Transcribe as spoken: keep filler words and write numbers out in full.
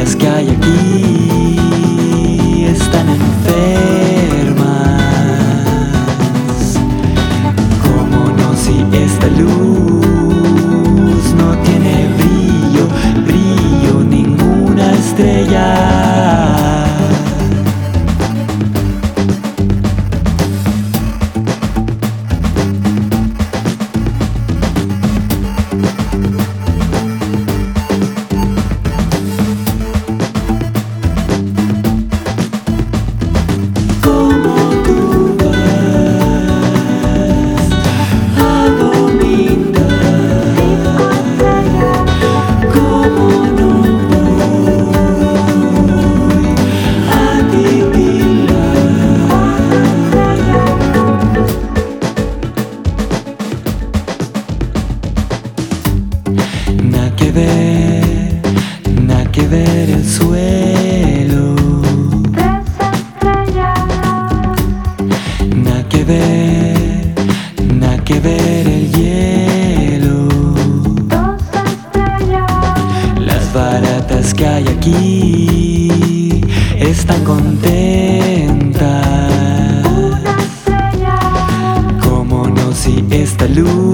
baratas que hay aquí están enfermas. ¿Cómo no si esta luz no tiene brillo, brillo, ninguna estrella? Nada que ver, nada que ver el suelo, nada que ver, nada que ver el hielo. Las baratas que hay aquí están contentas. ¿Cómo no si esta luz